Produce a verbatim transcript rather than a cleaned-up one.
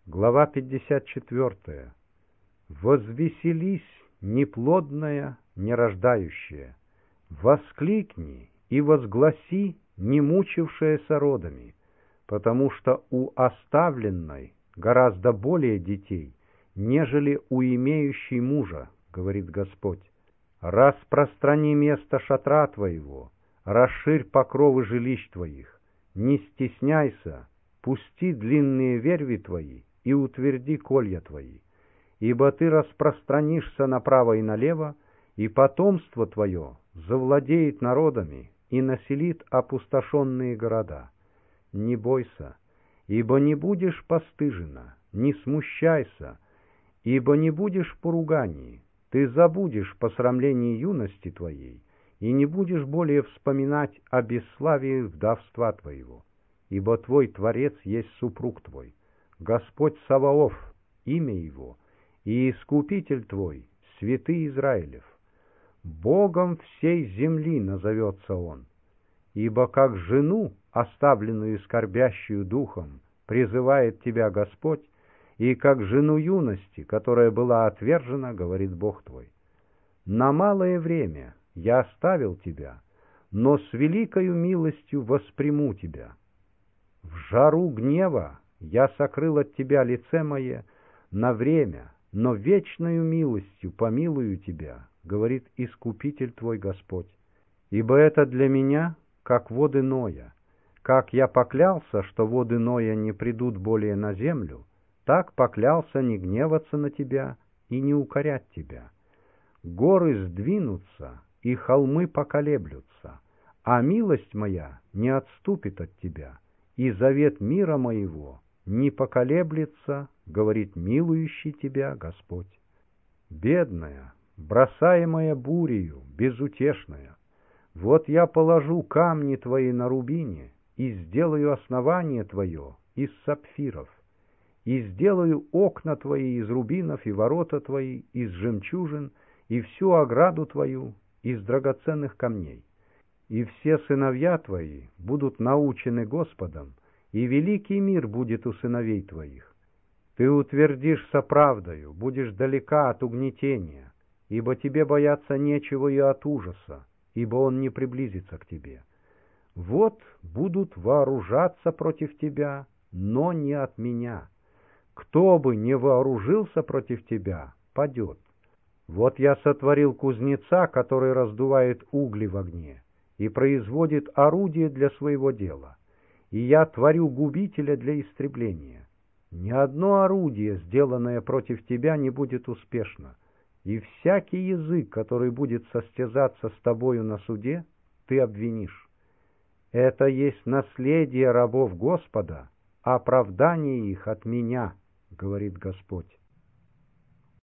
Глава пятьдесят четвёртая. «Возвеселись, неплодная, нерождающая, воскликни и возгласи, не мучившаяся родами, потому что у оставленной гораздо более детей, нежели у имеющей мужа, говорит Господь. Распространи место шатра твоего, расширь покровы жилищ твоих, не стесняйся, пусти длинные верви твои и утверди колья твои, ибо ты распространишься направо и налево, и потомство твое завладеет народами и населит опустошенные города. Не бойся, ибо не будешь постыжена, не смущайся, ибо не будешь в поругании, ты забудешь посрамление юности твоей, и не будешь более вспоминать о бесславии вдовства твоего, ибо твой Творец есть супруг твой, Господь Саваоф, имя его, и Искупитель твой, святый Израилев. Богом всей земли назовется он, ибо как жену, оставленную и скорбящую духом, призывает тебя Господь, и как жену юности, которая была отвержена, говорит Бог твой. На малое время я оставил тебя, но с великою милостью восприму тебя. В жару гнева я сокрыл от тебя лице мое на время, но вечною милостью помилую тебя, говорит Искупитель твой Господь. Ибо это для меня, как воды Ноя. Как я поклялся, что воды Ноя не придут более на землю, так поклялся не гневаться на тебя и не укорять тебя. Горы сдвинутся, и холмы поколеблются, а милость моя не отступит от тебя, и завет мира моего не поколеблется, говорит милующий тебя Господь. Бедная, бросаемая бурею, безутешная, вот я положу камни твои на рубине и сделаю основание твое из сапфиров, и сделаю окна твои из рубинов и ворота твои из жемчужин, и всю ограду твою из драгоценных камней. И все сыновья твои будут научены Господом, и великий мир будет у сыновей твоих. Ты утвердишься правдою, будешь далека от угнетения, ибо тебе бояться нечего и от ужаса, ибо он не приблизится к тебе. Вот будут вооружаться против тебя, но не от меня. Кто бы не вооружился против тебя, падет. Вот я сотворил кузнеца, который раздувает угли в огне и производит орудие для своего дела. И я творю губителя для истребления. Ни одно орудие, сделанное против тебя, не будет успешно, и всякий язык, который будет состязаться с тобою на суде, ты обвинишь. Это есть наследие рабов Господа, оправдание их от меня, говорит Господь.